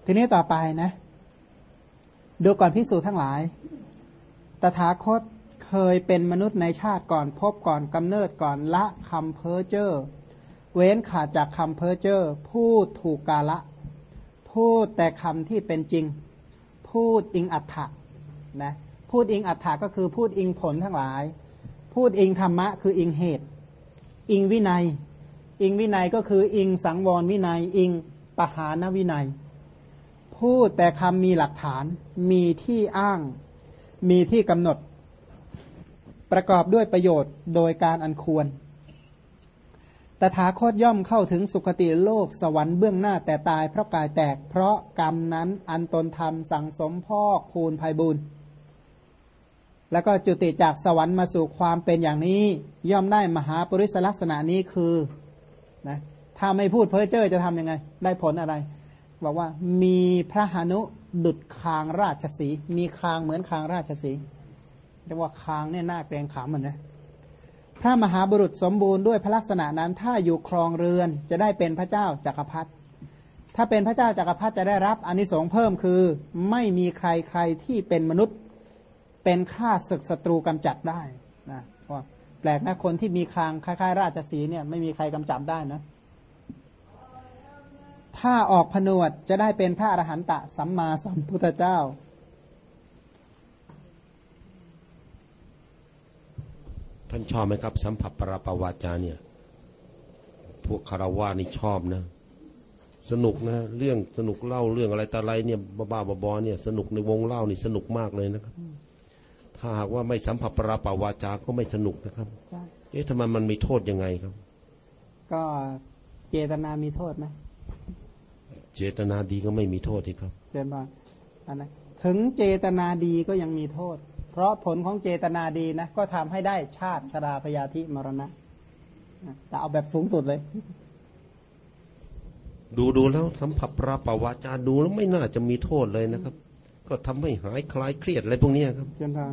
ทีนี้ต่อไปนะดูก่อนภิกษุทั้งหลายตถาคตเคยเป็นมนุษย์ในชาติก่อนพบก่อนกำเนิดก่อนละคำเพ้อเจ้อเว้นขาดจากคำเพ้อเจ้อพูดถูกกาละพูดแต่คำที่เป็นจริงพูดอิงอัฏฐะนะพูดอิงอัฏฐะก็คือพูดอิงผลทั้งหลายพูดอิงธรรมะคืออิงเหตุอิงวินัยอิงวินัยก็คืออิงสังวรวินัยอิงปหานวินัยพูดแต่คำมีหลักฐานมีที่อ้างมีที่กำหนดประกอบด้วยประโยชน์โดยการอันควรตถาคตย่อมเข้าถึงสุคติโลกสวรรค์เบื้องหน้าแต่ตายเพราะกายแตกเพราะกรรมนั้นอันตนทำสั่งสมพอกพูนไพบูลย์แล้วก็จุติจากสวรรค์มาสู่ความเป็นอย่างนี้ย่อมได้มหาปริศลักษณะนี้คือนะถ้าไม่พูดเพ้อเจ้อจะทำยังไงได้ผลอะไรบอกว่ามีพระหานุดุจคางราชสีห์มีคางเหมือนคางราชสีห์เรียกว่าคางเนี่ยน่าเกรงขามเหมือนนะพระมหาบุรุษสมบูรณ์ด้วยพระลักษณะนั้นถ้าอยู่ครองเรือนจะได้เป็นพระเจ้าจักรพรรดิถ้าเป็นพระเจ้าจักรพรรดิจะได้รับอานิสงส์เพิ่มคือไม่มีใครที่เป็นมนุษย์เป็นข้าศึกศัตรูกำจัดได้นะว่าแปลกนะคนที่มีคางคล้ายๆราชสีห์เนี่ยไม่มีใครกำจัดได้นะถ้าออกผนวดจะได้เป็นพระอรหันตสัมมาสัมพุทธเจ้าท่านชอบไหมครับสัมผัสปราปวาจาเนี่ยพวกคารวะนี่ชอบนะสนุกนะเรื่องสนุกเล่าเรื่องอะไรแต่อะไรเนี่ยบ้าๆบอๆเนี่ยสนุกในวงเล่านี่สนุกมากเลยนะครับถ้าหากว่าไม่สัมผัสปราปวาจาก็ไม่สนุกนะครับทำไมมันมีโทษยังไงครับก็เจตนามีโทษไหมเจตนาดีก็ไม่มีโทษที่ครับเจนบาอันนั้นถึงเจตนาดีก็ยังมีโทษเพราะผลของเจตนาดีนะก็ทำให้ได้ชาติชราพยาธิมรณะแต่เอาแบบสูงสุดเลยดูแล้วสัมผัสปราปวาจาดูแล้วไม่น่าจะมีโทษเลยนะครับก็ทำให้หายคลายเครียดอะไรพวกนี้ครับเช่นทาง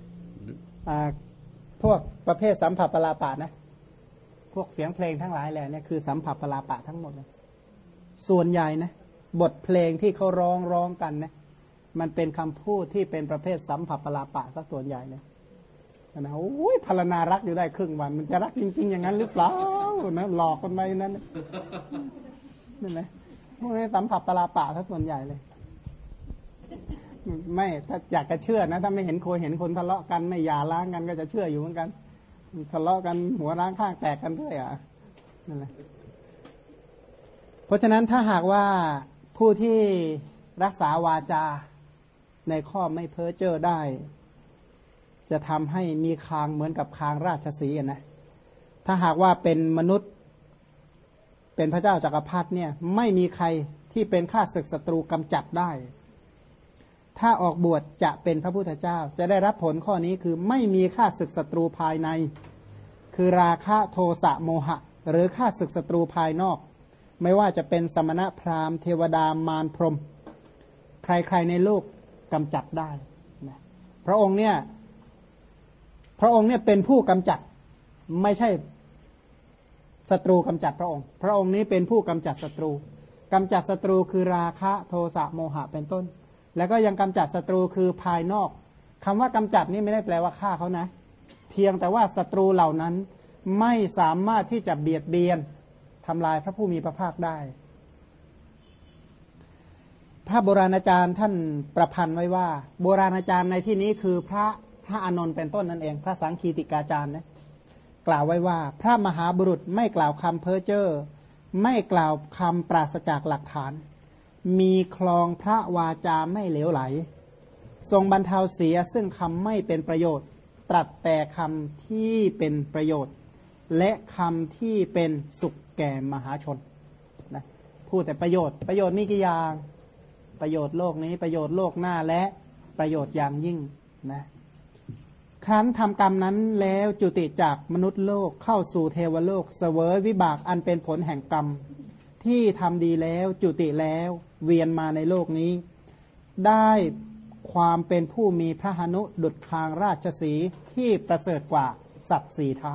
พวกประเภทสัมผัสปราปะนะพวกเสียงเพลงทั้งหลายแหละเนี่ยคือสัมผัสปราปะทั้งหมดเลยส่วนใหญ่นะบทเพลงที่เขาร้องกันนะมันเป็นคำพูดที่เป็นประเภทสัมผัสปราปะซะส่วนใหญ่เลยนะโอ้ยพรรณนารักอยู่ได้ครึ่งวันมันจะรักจริงๆอย่างนั้นหรือเปล่านะหลอกคนไปนั้นนี่นะพวกนี้สัมผัสปราปะซะส่วนใหญ่เลยไม่ถ้าอยากจะเชื่อนะถ้าไม่เห็นคนทะเลาะกันไม่หย่าร้างกันก็จะเชื่ออยู่เหมือนกันทะเลาะกันหัวร้างข้างแตกกันด้วยนั่นแหละเพราะฉะนั้นถ้าหากว่าผู้ที่รักษาวาจาในข้อไม่เพ้อเจ้อได้จะทำให้มีคางเหมือนกับคางราชสีห์นะถ้าหากว่าเป็นมนุษย์เป็นพระเจ้าจักรพรรดิเนี่ยไม่มีใครที่เป็นข้าศึกศัตรูกำจัดได้ถ้าออกบวชจะเป็นพระพุทธเจ้าจะได้รับผลข้อนี้คือไม่มีข้าศึกศัตรูภายในคือราคะโทสะโมหะหรือข้าศึกศัตรูภายนอกไม่ว่าจะเป็นสมณะพราหมณ์เทวดามารพรหมใครๆในโลกกำจัดได้นะพระองค์เนี่ยเป็นผู้กำจัดไม่ใช่ศัตรูกำจัดพระองค์พระองค์นี้เป็นผู้กำจัดศัตรูกำจัดศัตรูคือราคะโทสะโมหะเป็นต้นแล้วก็ยังกำจัดศัตรูคือภายนอกคำว่ากำจัดนี่ไม่ได้แปลว่าฆ่าเขานะเพียงแต่ว่าศัตรูเหล่านั้นไม่สามารถที่จะเบียดเบียนทำลายพระผู้มีพระภาคได้พระโบราณอาจารย์ท่านประพันธ์ไว้ว่าโบราณอาจารย์ในที่นี้คือพระอานนท์เป็นต้นนั่นเองพระสังคีติกาจารย์นะกล่าวไว้ว่าพระมหาบุรุษไม่กล่าวคำเพ้อเจ้อไม่กล่าวคำปราศจากหลักฐานมีคลองพระวาจาไม่เหลวไหลทรงบรรเทาเสียซึ่งคำไม่เป็นประโยชน์ตรัสแต่คำที่เป็นประโยชน์และคำที่เป็นสุขแก่มหาชนนะพูดแต่ประโยชน์มีกี่อย่างประโยชน์โลกนี้ประโยชน์โลกหน้าและประโยชน์อย่างยิ่งนะครั้นทำกรรมนั้นแล้วจุติจากมนุษย์โลกเข้าสู่เทวโลกเสวยวิบากอันเป็นผลแห่งกรรมที่ทำดีแล้วจุติแล้วเวียนมาในโลกนี้ได้ความเป็นผู้มีพระหนุดุจคางราชสีห์ที่ประเสริฐกว่าสัตว์สี่เท้า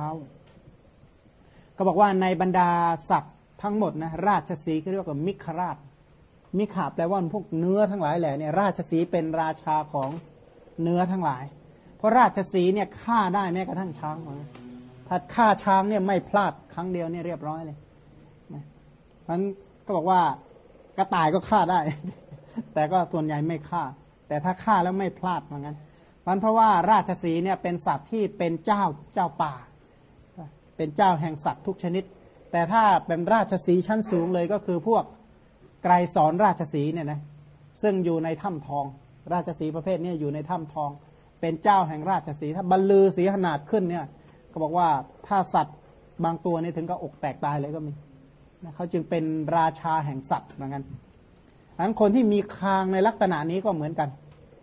ก็บอกว่าในบรรดาสัตว์ทั้งหมดนะราชสีห์เรียกว่ามิคราชมิขะแปลว่าพวกเนื้อทั้งหลายแหละเนี่ยราชสีห์เป็นราชาของเนื้อทั้งหลายเพราะราชสีห์เนี่ยฆ่าได้แม้กระทั่งช้างถ้าฆ่าช้างเนี่ยไม่พลาดครั้งเดียวเนี่ยเรียบร้อยเลยนะเพราะฉะนั้นก็บอกว่ากระต่ายก็ฆ่าได้ แต่ก็ส่วนใหญ่ไม่ฆ่าแต่ถ้าฆ่าแล้วไม่พลาดเหมือนกันเพราะว่าราชสีห์เนี่ยเป็นสัตว์ที่เป็นเจ้าป่าเป็นเจ้าแห่งสัตว์ทุกชนิดแต่ถ้าเป็นราชสีห์ชั้นสูงเลยก็คือพวกไกรสอนราชสีห์เนี่ยนะซึ่งอยู่ในถ้ำทองราชสีห์ประเภทนี้อยู่ในถ้ำทองเป็นเจ้าแห่งราชสีห์ถ้าบรรลือสีขนาดขึ้นเนี่ยก็บอกว่าถ้าสัตว์บางตัวนี่ถึงก็อกแตกตายเลยก็มีนะเขาจึงเป็นราชาแห่งสัตว์เหมือนกันอันคนที่มีคางในลักษณะนี้ก็เหมือนกัน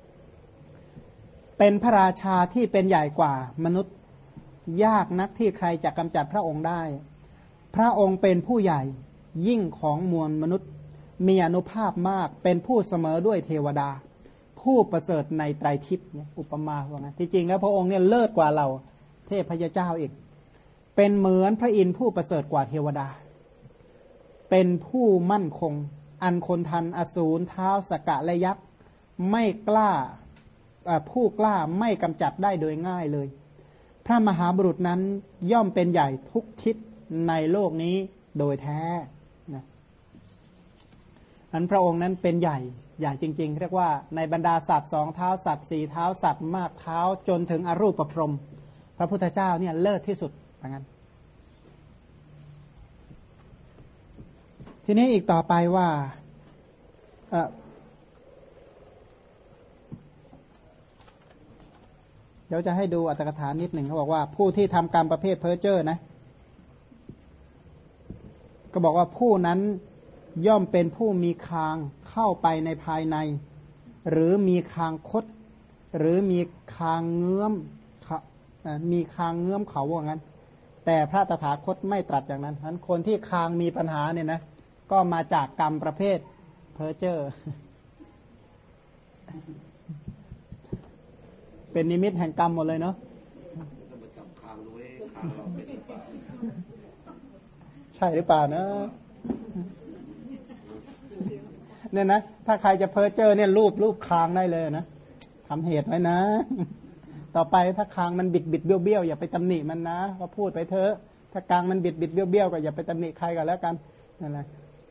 เป็นพระราชาที่เป็นใหญ่กว่ามนุษย์ยากนักที่ใครจะกำจัดพระองค์ได้พระองค์เป็นผู้ใหญ่ยิ่งของมวลมนุษย์มีอานุภาพมากเป็นผู้เสมอด้วยเทวดาผู้ประเสริฐในไตรทิพย์เนี่ยอุปมาว่างั้นที่จริงแล้วพระองค์เนี่ยเลิศกว่าเราเทพยเจ้าอีกเป็นเหมือนพระอินทร์ผู้ประเสริฐกว่าเทวดาเป็นผู้มั่นคงอันคนทันอสูรเท้าสกะและยักษ์ไม่กล้าผู้กล้าไม่กำจัดได้โดยง่ายเลยพระมหาบุรุษนั้นย่อมเป็นใหญ่ทุกทิศในโลกนี้โดยแท้นะอันพระองค์นั้นเป็นใหญ่จริงๆเรียกว่าในบรรดาสัตว์สองเท้าสัตว์สี่เท้าสัตว์มากเท้าจนถึงอรูปพรหมพระพุทธเจ้าเนี่ยเลิศที่สุดอย่างนั้นทีนี้อีกต่อไปว่าเดี๋ยวจะให้ดูอัตถกถานิดหนึ่งเขาบอกว่าผู้ที่ทำกรรมประเภทเพ้อเจ้อนะก็บอกว่าผู้นั้นย่อมเป็นผู้มีคางเข้าไปในภายในหรือมีคางคดหรือมีคางเงื้อมเขาว่างั้นแต่พระตถาคตไม่ตรัสอย่างนั้นฉะนั้นคนที่คางมีปัญหาเนี่ยนะก็มาจากกรรมประเภทเพ้อเจ้อเป็นนิมิตแห่งกรรมหมดเลยเนาะใช่หรือเปล่านะเนี่ยนะถ้าใครจะเพ้อเจ้อเนี่ยรูปคางได้เลยนะทำเหตุไว้นะต่อไปถ้าคางมันบิดเบี้ยวอย่าไปตำหนิมันนะก็พูดไปเถอะถ้ากางมันบิดเบี้ยวก็อย่าไปตำหนิใครกันแล้วกันนั่นแหละ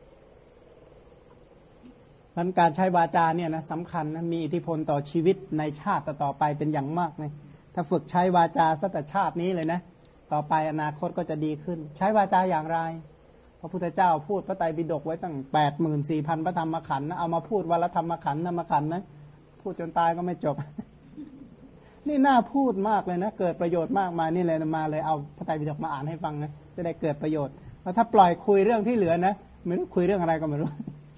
นั้นการใช้วาจาเนี่ยนะสำคัญนะมีอิทธิพลต่อชีวิตในชาติต่อไปเป็นอย่างมากเลยถ้าฝึกใช้วาจาตั้งแต่ชาตินี้เลยนะต่อไปอนาคตก็จะดีขึ้นใช้วาจาอย่างไรพระพุทธเจ้าพูดพระไตรปิฎกไว้ตั้ง 84,000 พระธรรมขันธ์นะเอามาพูดวันละธรรมขันธ์นะพูดจนตายก็ไม่จบ นี่น่าพูดมากเลยนะเกิดประโยชน์มากมานี่เลยมาเลยเอาพระไตรปิฎกมาอ่านให้ฟังนะจะได้เกิดประโยชน์แล้วถ้าปล่อยคุยเรื่องที่เหลือนะไม่รู้คุยเรื่องอะไรก็ไม่รู้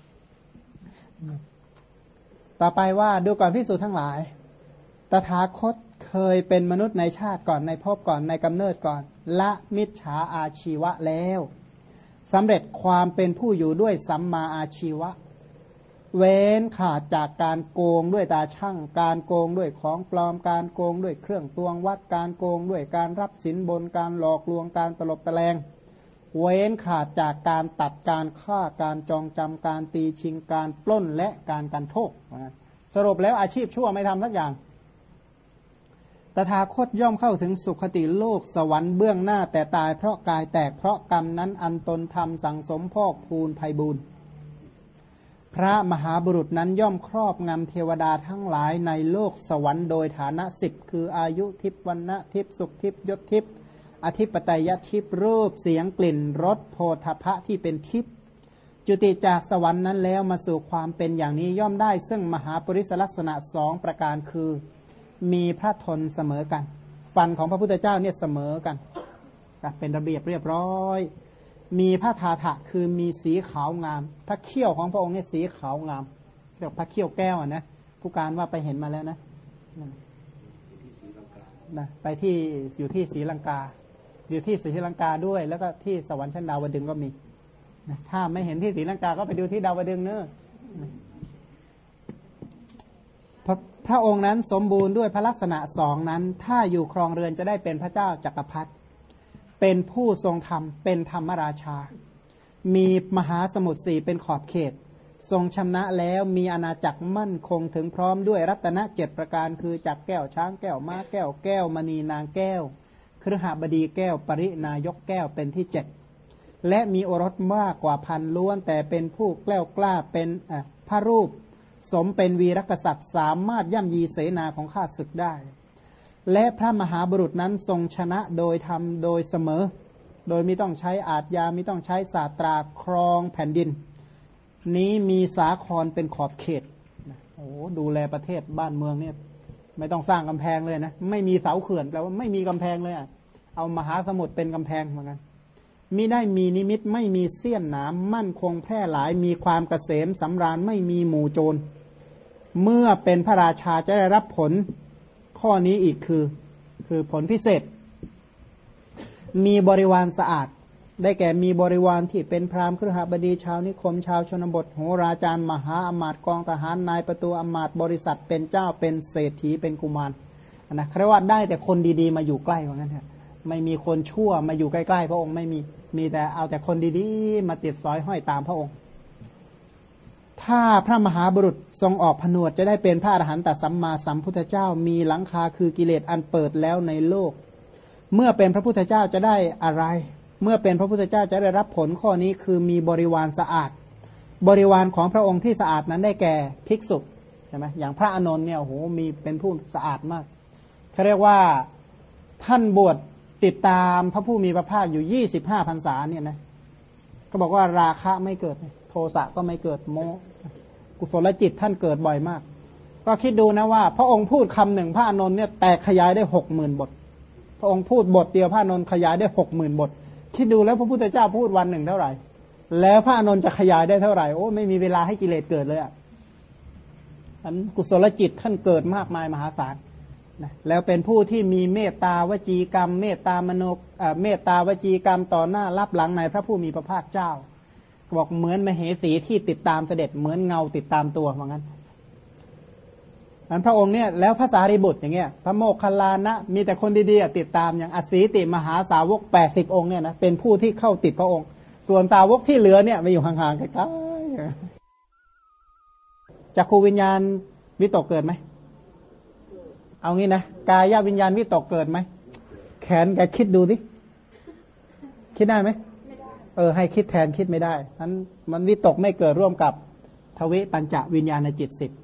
ต่อไปว่าดูก่อนภิกษุทั้งหลายตถาคตเคยเป็นมนุษย์ในชาติก่อนในภพก่อนในกำเนิดก่อนละมิจฉาอาชีวะแล้วสำเร็จความเป็นผู้อยู่ด้วยสัมมาอาชีวะเว้นขาดจากการโกงด้วยตาช่างการโกงด้วยของปลอมการโกงด้วยเครื่องตวงวัดการโกงด้วยการรับสินบนการหลอกลวงการตลบตะแลงเว้นขาดจากการตัดการฆ่าการจองจำการตีชิงการปล้นและการกันโชคสรุปแล้วอาชีพชั่วไม่ทำสักอย่างตถาคตย่อมเข้าถึงสุคติโลกสวรรค์เบื้องหน้าแต่ตายเพราะกายแตกเพราะกรรมนั้นอันตนทำสั่งสมพอกพูนไพบูลย์พระมหาบุรุษนั้นย่อมครอบงำเทวดาทั้งหลายในโลกสวรรค์โดยฐานะ10คืออายุทิพย์วรรณะทิพย์สุขทิพย์ยศทิพย์อธิปไตยทิพย์รูปเสียงกลิ่นรสโผฏฐัพพะที่เป็นทิพย์จุติจากสวรรค์นั้นแล้วมาสู่ความเป็นอย่างนี้ย่อมได้ซึ่งมหาปริศลักษณะ2ประการคือมีพระทนเสมอกันฟันของพระพุทธเจ้าเนี่ยเสมอกันเป็นระเบียบเรียบร้อยมีพระทาถะคือมีสีขาวงามพระเขี้ยวของพระองค์เนี่ยสีขาวงามเรียกพระเขี้ยวแก้วนะผู้การว่าไปเห็นมาแล้วนะไปที่อยู่ที่ศรีลังกาอยู่ที่ศรีลังกาด้วยแล้วก็ที่สวรรค์ชั้นดาวดึงส์ก็มีถ้าไม่เห็นที่ศรีลังกาก็ไปดูที่ดาวดึงส์เนอะพระองค์นั้นสมบูรณ์ด้วยพระลักษณะ2นั้นถ้าอยู่ครองเรือนจะได้เป็นพระเจ้าจักรพรรดิเป็นผู้ทรงธรรมเป็นธรรมราชามีมหาสมุทร4เป็นขอบเขตทรงชำนะแล้วมีอาณาจักรมั่นคงถึงพร้อมด้วยรัตน7ประการคือจักรแก้วช้างแก้วม้าแก้วแก้วมณีนางแก้วคฤหบดีแก้วปรินายกแก้วเป็นที่7และมีโอรสมากกว่าพันล้วนแต่เป็นผู้แกล้วกล้าเป็นพระรูปสมเป็นวีรกษัตริย์สามารถย่ำยีเสนาของข้าศึกได้และพระมหาบุรุษนั้นทรงชนะโดยธรรมโดยเสมอโดยไม่ต้องใช้อาทยาไม่ต้องใช้ศาสตราครองแผ่นดินนี้มีสาครเป็นขอบเขตโอ้ดูแลประเทศบ้านเมืองเนี่ยไม่ต้องสร้างกำแพงเลยนะไม่มีเสาเขื่อนแปลว่าไม่มีกำแพงเลยเอามหาสมุทรเป็นกำแพงเหมือนกันมิได้มีนิมิตไม่มีเสี้ยนหนามมั่นคงแพร่หลายมีความเกษมสำราญไม่มีหมู่โจรเมื่อเป็นพระราชาจะได้รับผลข้อนี้อีกคือผลพิเศษมีบริวารสะอาดได้แก่มีบริวารที่เป็นพราหมณ์คฤหบดีชาวนิคมชาวชนบทโหราจารย์มหาอมาตย์กองทหารนายประตูอมาตย์บริษัทเป็นเจ้าเป็นเศรษฐีเป็นกุมารนะเรียกว่าได้แต่คนดีๆมาอยู่ใกล้ว่างั้นเถอะไม่มีคนชั่วมาอยู่ใกล้ๆพระองค์ไม่มีแต่เอาแต่คนดีๆมาติดสอยห้อยตามพระองค์ถ้าพระมหาบุรุษทรงออกผนวดจะได้เป็นพระอรหันตสัมมาสัมพุทธเจ้ามีหลังคาคือกิเลสอันเปิดแล้วในโลกเมื่อเป็นพระพุทธเจ้าจะได้อะไรเมื่อเป็นพระพุทธเจ้าจะได้รับผลข้อนี้คือมีบริวารสะอาดบริวารของพระองค์ที่สะอาดนั้นได้แก่ภิกษุใช่ไหมอย่างพระอานนท์เนี่ยโอ้โหมีเป็นผู้สะอาดมากเขาเรียกว่าท่านบวชติดตามพระผู้มีพระภาคอยู่25 พรรษาเนี่ยนะก็บอกว่าราคะไม่เกิดโทสะก็ไม่เกิดโมกุศลจิตท่านเกิดบ่อยมากก็คิดดูนะว่าพระองค์พูดคำหนึ่งพระอานนท์เนี่ยแตกขยายได้ 60,000 บทพระองค์พูดบทเดียวพระอานนท์ขยายได้ 60,000 บทคิดดูแล้วพระพุทธเจ้าพูดวันหนึ่งเท่าไหร่แล้วพระอานนท์จะขยายได้เท่าไหร่โอ้ไม่มีเวลาให้กิเลสเกิดเลยอ่ะอันกุศลจิตท่านเกิดมากมายมหาศาลนะแล้วเป็นผู้ที่มีเมตตาวจีกรรมเมตตามโนเมตตาวจีกรรมต่อหน้ารับหลังในพระผู้มีพระภาคเจ้าบอกเหมือนมเหสีที่ติดตามเสด็จเหมือนเงาติดตามตัวว่างั้นอันพระองค์เนี่ยแล้วพระสารีบุตรอย่างเงี้ยพระโมคคัลลานะมีแต่คนดีๆติดตามอย่างอสีติมหาสาวก80 องค์เนี่ยนะเป็นผู้ที่เข้าติดพระองค์ส่วนสาวกที่เหลือเนี่ยมาอยู่ห่างๆใกล้ๆจักขูวิญญาณวิตกเกิดไหมเอางี้นะกายวิญญาณวิตกเกิดไหมแขนแกคิดดูสิคิดได้ไหมให้คิดแทนคิดไม่ได้นั้นมันวิตกไม่เกิดร่วมกับทวิปัญจวิญญาณจิต10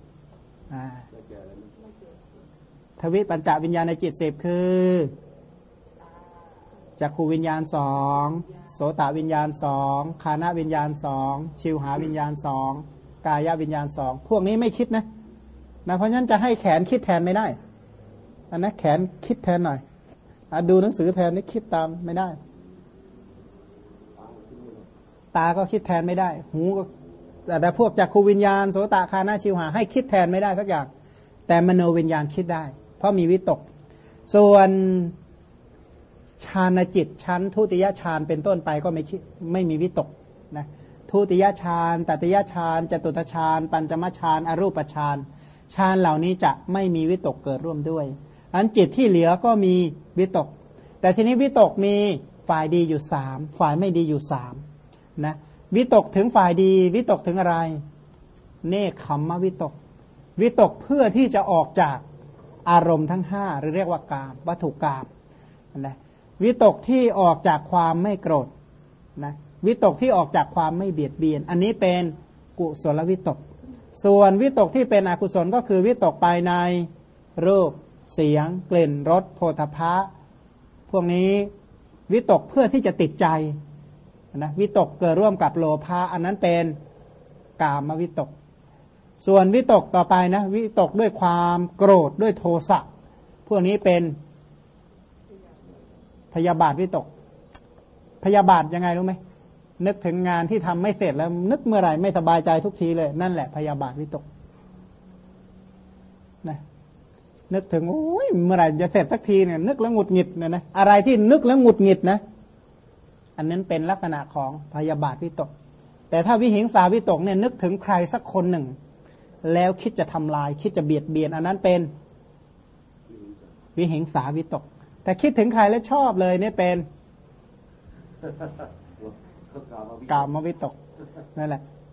ทวิปัญจวิญญาณจิต10คือจักขูวิญญาณ2โสตวิญญาณ2ฆานวิญญาณ2ชิวหาวิญญาณ2กายวิญญาณ2พวกนี้ไม่คิดนะเพราะฉะนั้นจะให้แขนคิดแทนไม่ได้อันนั้นแขนคิดแทนหน่อยดูหนังสือแทนนี่คิดตามไม่ได้ตาก็คิดแทนไม่ได้หูก็แต่พวกจักขูวิญญาณโสตฆานะชิวหาให้คิดแทนไม่ได้สักอย่างแต่มโนวิญญาณคิดได้เพราะมีวิตกส่วนฌานจิตชั้นทุติยฌานเป็นต้นไปก็ไม่มีวิตกนะทุติยฌานตติยฌานจตุตฌานปัญจมฌานอรูปฌานฌานเหล่านี้จะไม่มีวิตกเกิดร่วมด้วยอันจิตที่เหลือก็มีวิตกแต่ทีนี้วิตกมีฝ่ายดีอยู่3ฝ่ายไม่ดีอยู่3นะวิตกถึงฝ่ายดีวิตกถึงอะไรเนคขมมวิตกวิตกเพื่อที่จะออกจากอารมณ์ทั้ง5หรือเรียกว่ากามวัตถุกามนะวิตกที่ออกจากความไม่โกรธนะวิตกที่ออกจากความไม่เบียดเบียนอันนี้เป็นกุศลวิตกส่วนวิตกที่เป็นอกุศลก็คือวิตกไปในรูปเสียงกลิ่นรสโผฏฐัพพะพวกนี้วิตกเพื่อที่จะติดใจนะวิตกเกิดร่วมกับโลภะอันนั้นเป็นกามวิตกส่วนวิตกต่อไปนะวิตกด้วยความโกรธด้วยโทสะพวกนี้เป็นพยาบาทวิตกพยาบาทยังไงรู้ไหมนึกถึงงานที่ทำไม่เสร็จแล้วนึกเมื่อไหร่ไม่สบายใจทุกทีเลยนั่นแหละพยาบาทวิตกนะนึกถึงโอ้ยเมื่อไหร่จะเสร็จสักทีเนี่ยนึกแล้วหงุดหงิดนะอะไรที่นึกแล้วหงุดหงิดนะอันนั้นเป็นลักษณะของพยาบาทวิตกแต่ถ้าวิหิงสาวิตกเนี่ยนึกถึงใครสักคนหนึ่งแล้วคิดจะทำลายคิดจะเบียดเบียนอันนั้นเป็นวิหิงสาวิตกแต่คิดถึงใครแล้วชอบเลยเนี่ยเป็นกามวิตกนั่นแหละ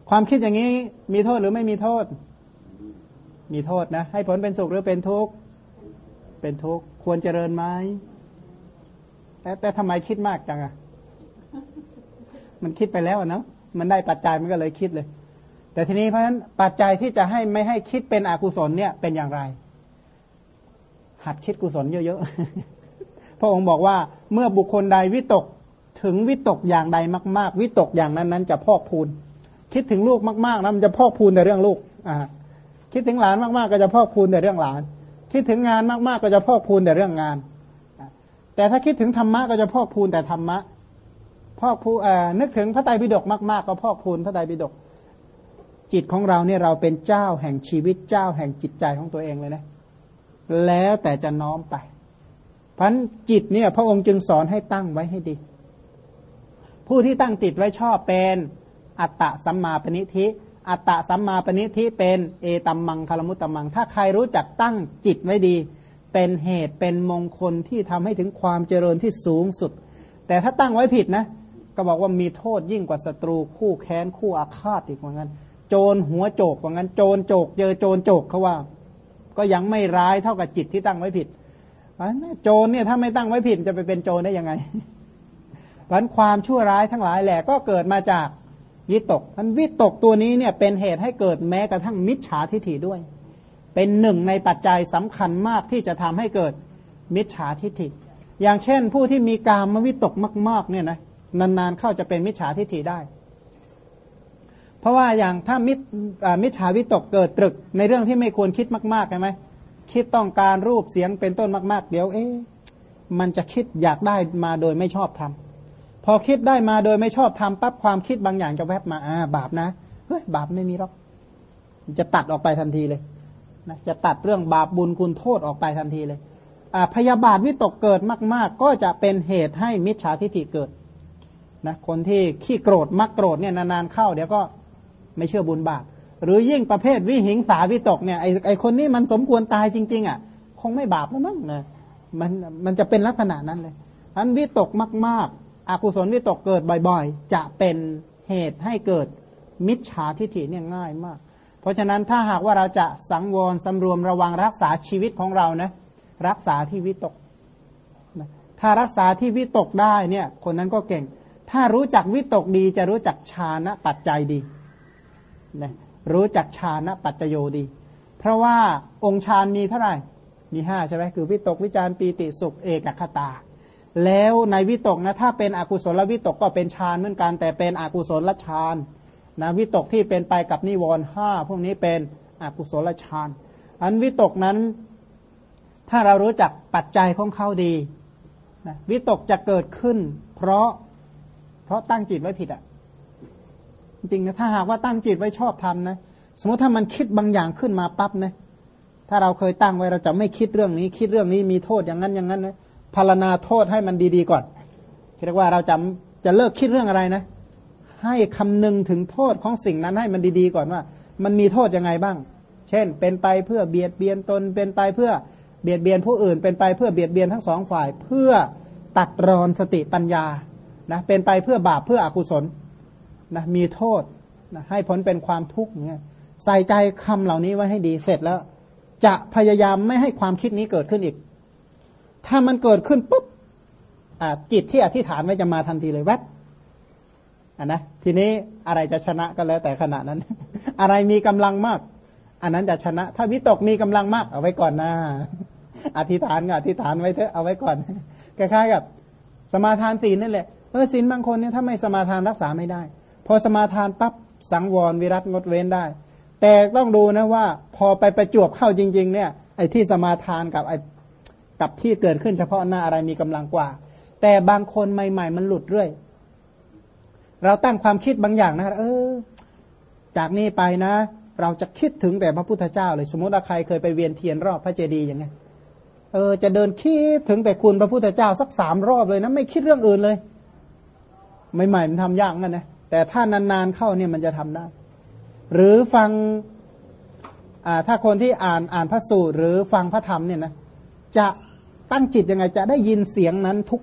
ความคิดอย่างนี้มีโทษหรือไม่มีโทษมีโทษนะให้ผลเป็นสุขหรือเป็นทุกข์เป็นทุกข์ควรเจริญไหมแต่ทำไมคิดมากจังอ่ะมันคิดไปแล้วเนาะมันได้ปัจจัยมันก็เลยคิดเลยแต่ทีนี้เพราะฉะนั้นปัจจัยที่จะให้ไม่ให้คิดเป็นอกุศลเนี่ยเป็นอย่างไรหัดคิดกุศลเยอะๆพระองค์บอกว่าเมื่อบุคคลใดวิตกถึงวิตกอย่างใดมากๆวิตกอย่างนั้นจะพอกพูนคิดถึงลูกมากๆนะมันจะพอกพูนแต่เรื่องลูกคิดถึงหลานมากๆก็จะพอกพูนแต่เรื่องหลานคิดถึงงานมากๆก็จะพอกพูนแต่เรื่องงานแต่ถ้าคิดถึงธรรมะก็จะพอกพูนแต่ธรรมะพอกพูนึกถึงพระไตรปิฎกมากๆก็พอกพูนพระไตรปิฎกจิตของเราเนี่ยเราเป็นเจ้าแห่งชีวิตเจ้าแห่งจิตใจของตัวเองเลยนะแล้วแต่จะน้อมไปเพราะฉะนั้นจิตเนี่ยพระองค์จึงสอนให้ตั้งไว้ให้ดีผู้ที่ตั้งจิตไว้ชอบเป็นอัตตะสัมมาปณิธิอัตตะสัมมาปณิธิเป็นเอตัมมังคลมุตตมังถ้าใครรู้จักตั้งจิตไว้ดีเป็นเหตุเป็นมงคลที่ทำให้ถึงความเจริญที่สูงสุดแต่ถ้าตั้งไว้ผิดนะก็บอกว่ามีโทษยิ่งกว่าศัตรูคู่แค้นคู่อาฆาตอีกว่างั้นโจรหัวโจกว่างั้นโจรโจกเจอโจรโจกเขาว่าก็ยังไม่ร้ายเท่ากับจิตที่ตั้งไว้ผิดโจรเนี่ยถ้าไม่ตั้งไว้ผิดจะไปเป็นโจรได้ยังไงเพราะความชั่วร้ายทั้งหลายแหละก็เกิดมาจากวิตกมันวิตกตัวนี้เนี่ยเป็นเหตุให้เกิดแม้กระทั่งมิจฉาทิฏฐิด้วยเป็นหนึ่งในปัจจัยสำคัญมากที่จะทำให้เกิดมิจฉาทิฏฐิอย่างเช่นผู้ที่มีกามวิตกมากๆเนี่ยนะนานๆเข้าจะเป็นมิจฉาทิฏฐิได้เพราะว่าอย่างถ้ามิจฉาวิตกเกิดตรึกในเรื่องที่ไม่ควรคิดมากๆใช่ไหมคิดต้องการรูปเสียงเป็นต้นมากๆเดี๋ยวมันจะคิดอยากได้มาโดยไม่ชอบทำพอคิดได้มาโดยไม่ชอบทำปั๊บความคิดบางอย่างจะแวบมาบาปนะเฮ้ยบาปไม่มีหรอกจะตัดออกไปทันทีเลยนะจะตัดเรื่องบาปบุญคุณโทษออกไปทันทีเลยพยาบาทวิตกเกิดมากๆก็จะเป็นเหตุให้มิจฉาทิฏฐิเกิดนะคนที่ขี้โกรธมักโกรธเนี่ยนานๆเข้าเดี๋ยวก็ไม่เชื่อบุญบาปหรือยิ่งประเภทวิหิงสาวิตกเนี่ยไอคนนี้มันสมควรตายจริงๆคงไม่บาปแล้วมั้งนะมันจะเป็นลักษณะนั้นเลยอันวิตกมากๆอกุศลวิตกเกิดบ่อยๆจะเป็นเหตุให้เกิดมิจฉาทิฏฐิเนี่ยง่ายมากเพราะฉะนั้นถ้าหากว่าเราจะสังวรสำรวมระวังรักษาชีวิตของเรานะรักษาที่วิตกนะถ้ารักษาที่วิตกได้เนี่ยคนนั้นก็เก่งถ้ารู้จักวิตกดีจะรู้จักฌานปัจจัยดีนะรู้จักฌานปัจจโยดีเพราะว่าองค์ฌานมีเท่าไหร่มี5ใช่ไหมคือวิตกวิจารปีติสุขเอกคตาแล้วในวิตกนะถ้าเป็นอกุศลวิตกก็เป็นฌานเหมือนกันแต่เป็นอกุศลฌานนะวิตกที่เป็นไปกับนิวรณ์5พวกนี้เป็นอกุศลฌานอันวิตกนั้นถ้าเรารู้จักปัจจัยของเขาดีนะวิตกจะเกิดขึ้นเพราะตั้งจิตไว้ผิดจริงๆนะถ้าหากว่าตั้งจิตไว้ชอบทำนะสมมติถ้ามันคิดบางอย่างขึ้นมาปั๊บนะถ้าเราเคยตั้งไว้เราจะไม่คิดเรื่องนี้คิดเรื่องนี้มีโทษอย่างนั้นอย่างนั้นนะภาวนาโทษให้มันดีๆก่อนเรียกว่าเราจะเลิกคิดเรื่องอะไรนะให้คำนึงถึงโทษของสิ่งนั้นให้มันดีๆก่อนว่ามันมีโทษยังไงบ้างเช่นเป็นไปเพื่อเบียดเบียนตนเป็นไปเพื่อเบียดเบียนผู้อื่นเป็นไปเพื่อเบียดเบียนทั้งสองฝ่ายเพื่อตัดรอนสติปัญญานะเป็นไปเพื่อบาปเพื่ออกุศลนะมีโทษนะให้ผลเป็นความทุกข์เนี่ยใส่ใจคำเหล่านี้ไว้ให้ดีเสร็จแล้วจะพยายามไม่ให้ความคิดนี้เกิดขึ้นอีกถ้ามันเกิดขึ้นปุ๊บจิตที่อธิษฐานไว้จะมาทันทีเลยแวบนะทีนี้อะไรจะชนะก็แล้วแต่ขณะนั้น อะไรมีกำลังมากอันนั้นจะชนะถ้าวิตกมีกำลังมากเอาไว้ก่อนนะอธิษฐานก็อธิษฐานไว้เถอะเอาไว้ก่อนคล้ายๆกับสมาทานศีลนั่นแหละศีลบางคนเนี่ยถ้าไม่สมาทานรักษาไม่ได้พอสมาทานปั๊บสังวรวิรัตงดเว้นได้แต่ต้องดูนะว่าพอไปประจวบเข้าจริงๆเนี่ยไอ้ที่สมาทานกับที่เกิดขึ้นเฉพาะหน้าอะไรมีกำลังกว่าแต่บางคนใหม่ๆมันหลุดเรื่อยเราตั้งความคิดบางอย่างนะจากนี้ไปนะเราจะคิดถึงแต่พระพุทธเจ้าเลยสมมติว่าใครเคยไปเวียนเทียนรอบพระเจดีย์อย่างเงี้ยจะเดินคิดถึงแต่คุณพระพุทธเจ้าสัก3 รอบเลยนะไม่คิดเรื่องอื่นเลยใหม่ๆมันทำยากงั้นนะแต่ถ้านานๆเข้าเนี่ยมันจะทำได้หรือฟังถ้าคนที่อ่านพระสูตรหรือฟังพระธรรมเนี่ยนะจะตั้งจิตยังไงจะได้ยินเสียงนั้นทุก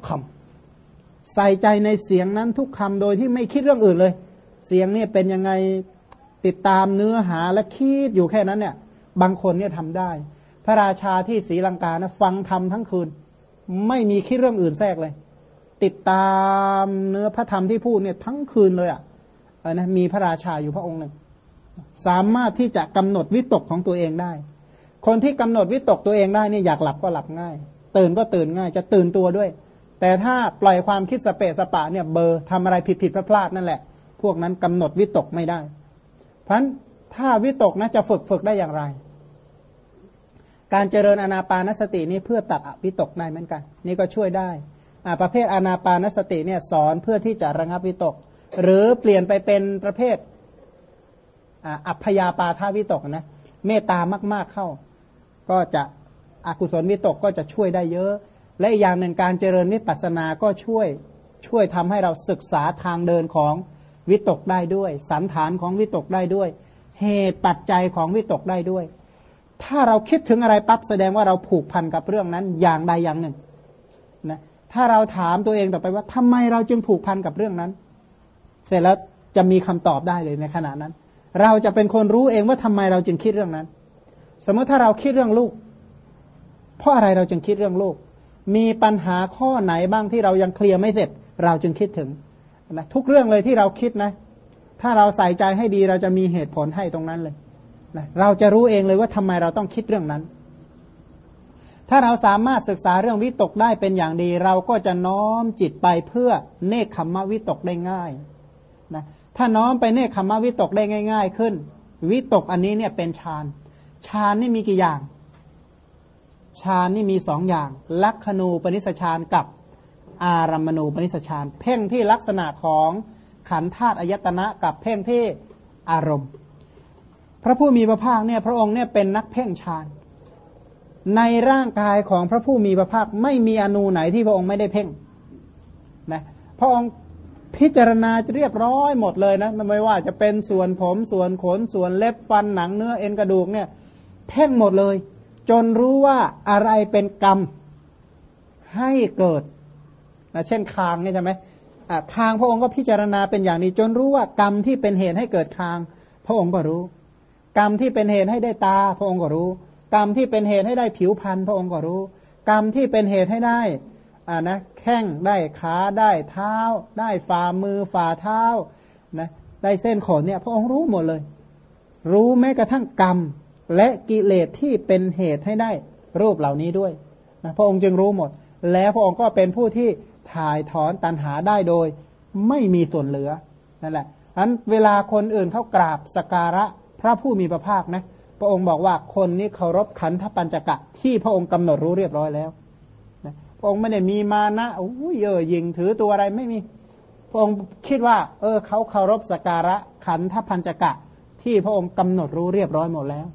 คำใส่ใจในเสียงนั้นทุกคำโดยที่ไม่คิดเรื่องอื่นเลยเสียงเนี่ยเป็นยังไงติดตามเนื้อหาและคิดอยู่แค่นั้นเนี่ยบางคนเนี่ยทำได้พระราชาที่ศรีลังกานะฟังธรรมทั้งคืนไม่มีคิดเรื่องอื่นแทรกเลยติดตามเนื้อพระธรรมที่พูดเนี่ยทั้งคืนเลยนะมีพระราชาอยู่พระองค์หนึ่งสามารถที่จะกำหนดวิตกของตัวเองได้คนที่กำหนดวิตกตัวเองได้นี่อยากหลับก็หลับง่ายตื่นก็ตื่นง่ายจะตื่นตัวด้วยแต่ถ้าปล่อยความคิดสเปะสปะเนี่ยเบอร์ทำอะไรผิดพลาดนั่นแหละพวกนั้นกำหนดวิตกไม่ได้เพราะฉะนั้นถ้าวิตกนะจะฝึกได้อย่างไรการเจริญอานาปานสตินี้เพื่อตัดอวิตกได้เหมือนกันนี่ก็ช่วยได้ประเภทอานาปานสติเนี่ยสอนเพื่อที่จะระงับวิตกหรือเปลี่ยนไปเป็นประเภทอัพยาปาทวิตกนะเมตตามากๆเข้าก็จะอกุศลวิตกก็จะช่วยได้เยอะและอีกอย่างหนึ่งการเจริญวิปัสสนาก็ช่วยทำให้เราศึกษาทางเดินของวิตกได้ด้วยสันฐานของวิตกได้ด้วยเหตุปัจจัยของวิตกได้ด้วยถ้าเราคิดถึงอะไรปั๊บแสดงว่าเราผูกพันกับเรื่องนั้นอย่างใดอย่างหนึ่งนะถ้าเราถามตัวเองต่อไปว่าทำไมเราจึงผูกพันกับเรื่องนั้นเสร็จแล้วจะมีคำตอบได้เลยในขณะนั้นเราจะเป็นคนรู้เองว่าทำไมเราจึงคิดเรื่องนั้นสมมติถ้าเราคิดเรื่องลูกเพราะอะไรเราจึงคิดเรื่องลูกมีปัญหาข้อไหนบ้างที่เรายังเคลียร์ไม่เสร็จเราจึงคิดถึงนะทุกเรื่องเลยที่เราคิดนะถ้าเราใส่ใจให้ดีเราจะมีเหตุผลให้ตรงนั้นเลยนะเราจะรู้เองเลยว่าทำไมเราต้องคิดเรื่องนั้นถ้าเราสามารถศึกษาเรื่องวิตกได้เป็นอย่างดีเราก็จะน้อมจิตไปเพื่อเนกขัมมวิตกได้ง่ายนะถ้าน้อมไปเนกขัมมวิตกได้ง่ายๆขึ้นวิตกอันนี้เนี่ยเป็นฌานนี่มีกี่อย่างฌานนี่มี2อย่างลักขณูปนิสสฌานกับอารัมมณูปนิสสฌานเพ่งที่ลักษณะของขันธ์ธาตุอายตนะกับเพ่งที่อารมณ์พระผู้มีพระภาคเนี่ยพระองค์เนี่ยเป็นนักเพ่งฌานในร่างกายของพระผู้มีพระภาคไม่มีอนูไหนที่พระองค์ไม่ได้เพ่งนะพระองค์พิจารณาเรียบร้อยหมดเลยนะไม่ว่าจะเป็นส่วนผมส่วนขนส่วนเล็บฟันหนังเนื้อเอ็นกระดูกเนี่ยเพ่งหมดเลยจนรู้ว่าอะไรเป็นกรรมให้เกิดนะเช่นคางนี่ใช่ไหมคางพระองค์ก็พิจารณาเป็นอย่างนี้จนรู้ว่ากรรมที่เป็นเหตุให้เกิดคางพระองค์ก็รู้กรรมที่เป็นเหตุให้ได้ตาพระองค์ก็รู้กรรมที่เป็นเหตุให้ได้ผิวพรรณพระองค์ก็รู้กรรมที่เป็นเหตุให้ได้นะแข้งได้ขาได้เท้าได้ฝ่ามือฝ่าเท้านะได้เส้นขนเนี่ยพระองค์รู้หมดเลยรู้แม้กระทั่งกรรมและกิเลสที่เป็นเหตุให้ได้รูปเหล่านี้ด้วยนะพระองค์จึงรู้หมดแล้วพระองค์ก็เป็นผู้ที่ถ่ายถอนตัณหาได้โดยไม่มีส่วนเหลือนั่นแหละอันเวลาคนอื่นเขากราบสักการะพระผู้มีพระภาคนะพระองค์บอกว่าคนนี้เคารพขันธปัญจกะที่พระองค์กำหนดรู้เรียบร้อยแล้วนะพระองค์ไม่ได้มีมานะเย่อหยิ่งถือตัวอะไรไม่มีพระองค์คิดว่าเขาเคารพสักการะขันธปัญจกะที่พระองค์กำหนดรู้เรียบร้อยหมดแล้ว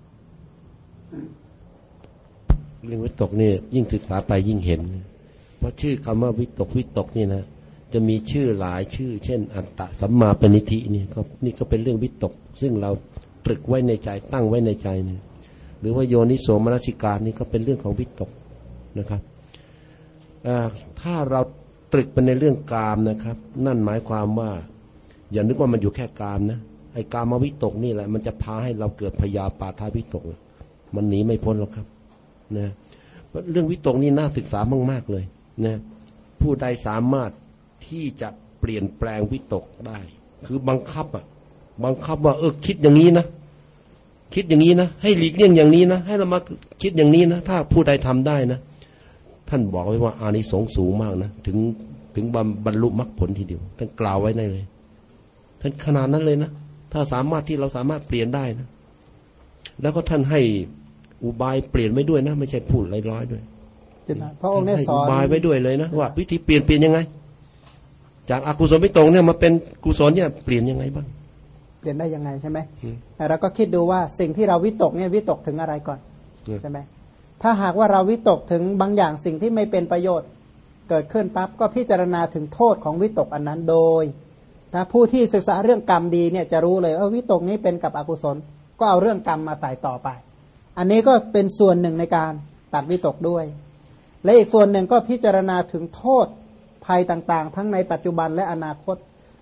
เรื่องวิตกนี่ยิ่งศึกษาไปยิ่งเห็นเพราะชื่อคำว่าวิตกนี่นะจะมีชื่อหลายชื่อเช่นอัตตสัมมาปณิธินี่ก็เป็นเรื่องวิตกซึ่งเราตรึกไว้ในใจตั้งไว้ในใจนี่หรือว่าโยนิโสมนสิการนี่ก็เป็นเรื่องของวิตกนะครับถ้าเราตรึกไปในเรื่องกามนะครับนั่นหมายความว่าอย่านึกว่ามันอยู่แค่กามนะไอ้กามวิตกนี่แหละมันจะพาให้เราเกิดพยาปาทวิตกมันหนีไม่พ้นหรอกครับนะเรื่องวิตกนี่น่าศึกษามากๆเลยนะผู้ใดสามารถที่จะเปลี่ยนแปลงวิตกได้คือบังคับว่าคิดอย่างนี้นะคิดอย่างนี้นะให้หลีกเลี่ยงอย่างนี้นะให้เรามาคิดอย่างนี้นะถ้าผู้ใดทำได้นะท่านบอกไว้ว่าอานิสงส์สูงมากนะถึงบรรลุมรรคผลทีเดียวท่านกล่าวไว้ได้เลยท่านขนาดนั้นเลยนะถ้าสามารถที่เราสามารถเปลี่ยนได้นะแล้วก็ท่านให้อุบายเปลี่ยนไว้ด้วยนะไม่ใช่พูดลอยๆด้วยพระองค์ได้สอนอุบายไว้ด้วยเลยนะว่าวิธีเปลี่ยนยังไงจากอกุศลวิตกเนี่ยมาเป็นกุศลเนี่ยเปลี่ยนยังไงบ้างเปลี่ยนได้ยังไงใช่ไหมเราก็คิดดูว่าสิ่งที่เราวิตกเนี่ยวิตกถึงอะไรก่อนใช่ไหมถ้าหากว่าเราวิตกถึงบางอย่างสิ่งที่ไม่เป็นประโยชน์เกิดขึ้นปั๊บก็พิจารณาถึงโทษของวิตกอันนั้นโดยผู้ที่ศึกษาเรื่องกรรมดีเนี่ยจะรู้เลยวิตกนี้เป็นกับอกุศลก็เอาเรื่องกรรมมาใส่ต่อไปอันนี้ก็เป็นส่วนหนึ่งในการตัดวิตกด้วยและอีกส่วนหนึ่งก็พิจารณาถึงโทษภัยต่างๆทั้งในปัจจุบันและอนาคต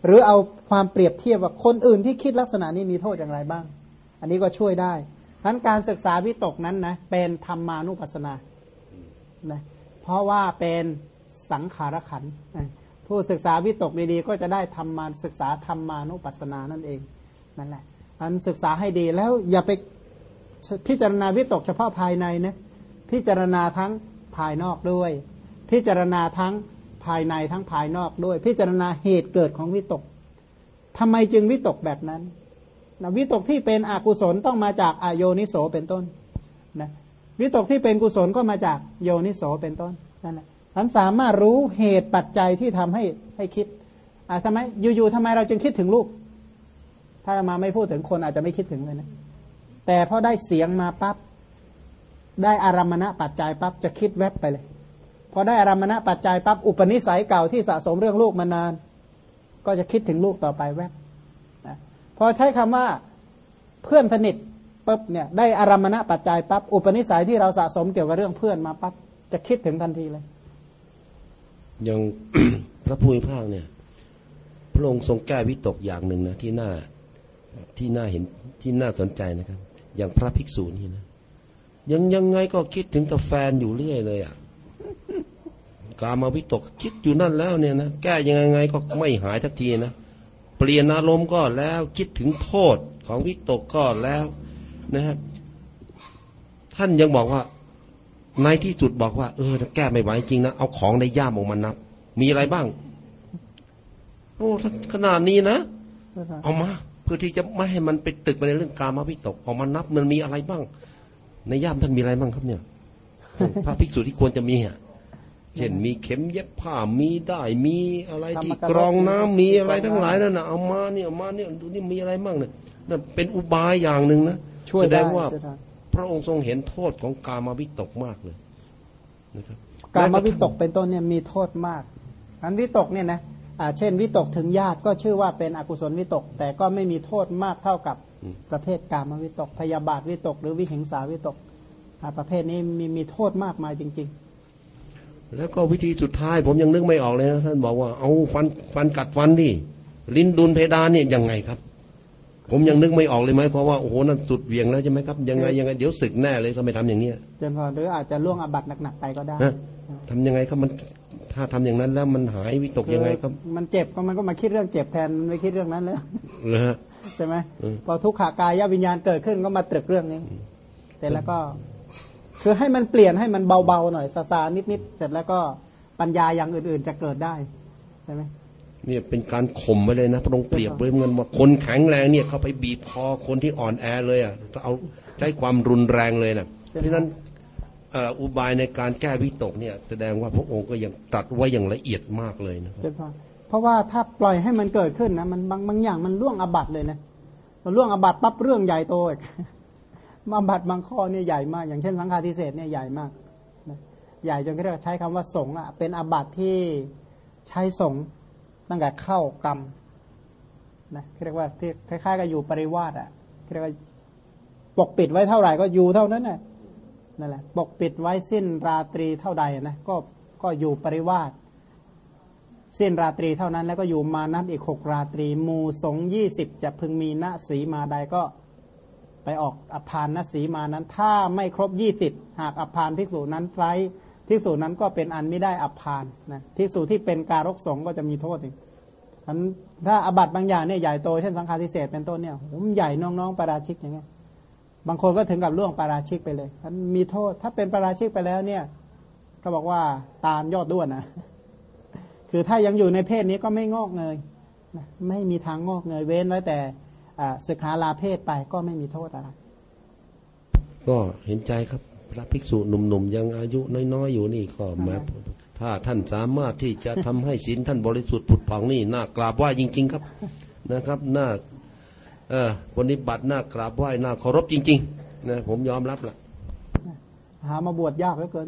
หรือเอาความเปรียบเทียบว่าคนอื่นที่คิดลักษณะนี้มีโทษอย่างไรบ้างอันนี้ก็ช่วยได้ฉะนั้นการศึกษาวิตกนั้นนะเป็นธรรมานุปัสสนานะเพราะว่าเป็นสังขารขันธ์ผู้ศึกษาวิตกดีๆก็จะได้ศึกษาธรรมานุปัสสนานั่นเองนั่นแหละอันศึกษาให้ดีแล้วอย่าไปพิจารณาวิตกเฉพาะภายในนะพิจารณาทั้งภายนอกด้วยพิจารณาทั้งภายในทั้งภายนอกด้วยพิจารณาเหตุเกิดของวิตกทำไมจึงวิตกแบบนั้นนะวิตกที่เป็นอกุศลต้องมาจากอโยนิโสเป็นต้นนะวิตกที่เป็นกุศลก็มาจากโยนิโสเป็นต้นนั่นแหละท่านสามารถรู้เหตุปัจจัยที่ทำให้คิดทำไมอยู่ๆทำไมเราจึงคิดถึงลูกถ้ามาไม่พูดถึงคนอาจจะไม่คิดถึงเลยนะแต่พอได้เสียงมาปั๊บได้อารมณปัจจัยปั๊บจะคิดแวบไปเลยพอได้อารมณปัจจัยปั๊บอุปนิสัยเก่าที่สะสมเรื่องลูกมานานก็จะคิดถึงลูกต่อไปแวบนะพอใช้คำว่าเพื่อนสนิทปั๊บเนี่ยได้อารมณปัจจัยปั๊บอุปนิสัยที่เราสะสมเกี่ยวกับเรื่องเพื่อนมาปั๊บจะคิดถึงทันทีเลยอย่าง พระผู้มีพระภาคเนี่ยพระองค์ทรงแก้วิตกอย่างหนึ่งนะที่น่าเห็นที่น่าสนใจนะครับอย่างพระภิกษุนี่นะยังไงก็คิดถึงแต่แฟนอยู่เรื่อยเลยอ่ะกามวิตกคิดอยู่นั่นแล้วเนี่ยนะแก้ยังไงก็ไม่หายทักทีนะเปลี่ยนอารมณ์ก็แล้วคิดถึงโทษของวิตกก็แล้วนะครับท่านยังบอกว่าในที่สุดบอกว่าถ้าแก้ไม่ไหวจริงนะเอาของในย่ามออกมานับมีอะไรบ้างโอ้ขนาดนี้นะเอามาเพื่อที่จะไม่ให้มันไปตึกไปในเรื่องกามวิตกออกมานับมันมีอะไรบ้างในย่ามท่านมีอะไรบ้างครับเนี่ยพระภิกษุที่ควรจะมีอ่ะเช่นมีเข็มเย็บผ้ามีได้มีอะไรที่กรองน้ำมีอะไรทั้งหลายนั่นนะเอามาเนี่ยดูนี่มีอะไรบ้างเนี่ยนั่นเป็นอุบายอย่างหนึ่งนะแสดงว่าพระองค์ทรงเห็นโทษของกามวิตกมากเลยนะครับกามวิตกเป็นต้นเนี่ยมีโทษมากอันวิตกเนี่ยนะเช่นวิตกถึงญาติก็ชื่อว่าเป็นอกุศลวิตกแต่ก็ไม่มีโทษมากเท่ากับประเภทกามวิตกพยาบาทวิตกหรือวิหิงสาวิตกประเภทนี้มีโทษมากมายจริงๆแล้วก็วิธีสุดท้ายผมยังนึกไม่ออกเลยนะท่านบอกว่าเอาฟันกัดฟันดิลิ้นดุลเพดานเนี่ยยังไงครับผมยังนึกไม่ออกเลยไหมเพราะว่าโอ้โหนั่นสุดเวียงแล้วใช่ไหมครับยังไงเดี๋ยวสึกแน่เลยถ้าไม่ทำอย่างนี้เจนพอหรืออาจจะล่วงอาบัติหนักๆไปก็ได้ทำยังไงครับมันถ้าทำอย่างนั้นแล้วมันหายวิตกยังไงครับมันเจ็บก็มันก็มาคิดเรื่องเจ็บแทนไม่คิดเรื่องนั้นเลยใช่ไหมพอทุกขากายวิญญาณเกิดขึ้นก็มาตรึกเรื่องนี้แต่แล้วก็คือให้มันเปลี่ยนให้มันเบาๆหน่อยซาๆนิดๆเสร็จแล้วก็ปัญญาอย่างอื่นๆจะเกิดได้ใช่ไหมเนี่ยเป็นการข่มไปเลยนะพระองค์เปรียบเลยเหมือนว่าคนแข็งแรงเนี่ยเขาไปบีบคอคนที่อ่อนแอเลยอ่ะเอาใช้ความรุนแรงเลยนะเพราะฉะนั้นอุบายในการแก้วิตกเนี่ยแสดงว่าพระองค์ก็ยังตรัสไว้อย่างละเอียดมากเลยนะเพราะว่าถ้าปล่อยให้มันเกิดขึ้นนะมันบางอย่างมันล่วงอาบัติเลยนะมันล่วงอาบัติปั๊บเรื่องใหญ่โตอีกอาบัติบางข้อเนี่ยใหญ่มากอย่างเช่นสังฆาทิเศษเนี่ยใหญ่มากใหญ่จนเรียกใช้คำว่าสงฆ์เป็นอาบัติที่ใช้สงฆ์ตั้งแต่เข้ากรรมนะเรียกว่าที่คล้ายๆกับอยู่ปริวาสเรียกว่าปกปิดไว้เท่าไหร่ก็อยู่เท่านั้นน่ะนั่นแหละปกปิดไว้สิ้นราตรีเท่าใดนะก็อยู่ปริวาสสิ้นราตรีเท่านั้นแล้วก็อยู่มานัดอีก6ราตรีหมู่สงฆ์20จะพึงมีณสีมาใดก็ไปออกอภานณสีมานั้นถ้าไม่ครบ20หากอภานภิกษุนั้นไซภิกษุนั้นก็เป็นอันไม่ได้อภานนะภิกษุที่เป็นการกสงฆ์ก็จะมีโทษอีกถ้าอาบัติบางอย่างเนี่ยใหญ่โตเช่นสังฆาทิเศษเป็นต้นเนี่ยมันใหญ่น้องๆปาราชิกอย่างเงี้ยบางคนก็ถึงกับล่วงปาราชิกไปเลยมันมีโทษถ้าเป็นปาราชิกไปแล้วเนี่ยก็บอกว่าตามยอดด้วนนะคือถ้ายังอยู่ในเพศนี้ก็ไม่งอกเงยนะไม่มีทางงอกเงยเว้นไว้แต่ศึกษาลาเพศไปก็ไม่มีโทษอะไรก็เห็นใจครับพระภิกษุหนุ่มๆยังอายุน้อยๆอยู่นี่ก็มาถ้าท่านสามารถที่จะทำให้ศีลท่านบริสุทธิ์ผุดผ่องนี่น่ากราบไหว้จริงๆครับนะครับน่าปฏิบัติน่ากราบไหว้น่าเคารพจริงๆนะผมยอมรับละหามาบวชยากเหลือเกิน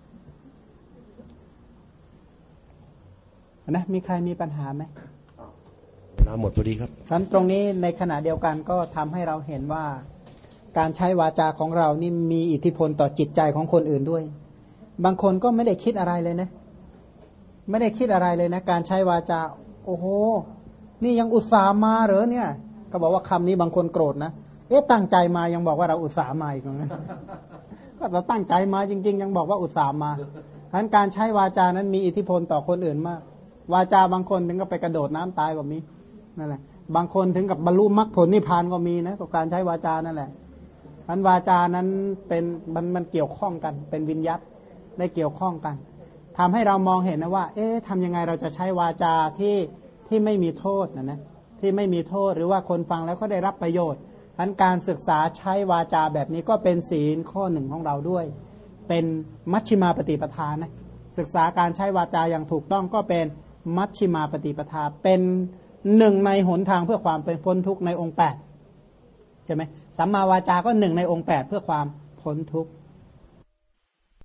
นะมีใครมีปัญหาไหมหมดพอดีครับทั้นตรงนี้ในขณะเดียวกันก็ทำให้เราเห็นว่าการใช้วาจาของเรานี่มีอิทธิพลต่อจิตใจของคนอื่นด้วยบางคนก็ไม่ได้คิดอะไรเลยนะไม่ได้คิดอะไรเลยนะการใช้วาจาโอ้โหนี่ยังอุตส่าห์มาเหรอเนี่ยก็บอกว่าคำนี้บางคนโกรธนะตั้งใจมายังบอกว่าเราอุตส่าห์มาอีกงั้นก็เราตั้งใจมาจริงๆยังบอกว่าอุตส่าห์มาฉะนั้นการใช้วาจานั้นมีอิทธิพลต่อคนอื่นมากวาจาบางคนถึงกับไปกระโดดน้ำตายก็มีนั่นแหละบางคนถึงกับบรรลุมรรคผลนิพพานก็มีนะกับการใช้วาจานั่นแหละอันวาจานั้นเป็นมันเกี่ยวข้องกันเป็นวิญญัตได้เกี่ยวข้องกันทำให้เรามองเห็นนะว่าทำยังไงเราจะใช้วาจาที่ไม่มีโทษนะที่ไม่มีโทษหรือว่าคนฟังแล้วก็ได้รับประโยชน์อันการศึกษาใช้วาจาแบบนี้ก็เป็นศีลข้อหนึ่งของเราด้วยเป็นมัชฌิมาปฏิปทานะศึกษาการใช้วาจาอย่างถูกต้องก็เป็นมัชฌิมาปฏิปทาเป็นหนึ่งในหนทางเพื่อความเป็นพ้นทุกข์ในองค์ 8ใช่ไหมสัมมาวาจาก็หนึ่งในองค์ 8เพื่อความพ้นทุกข์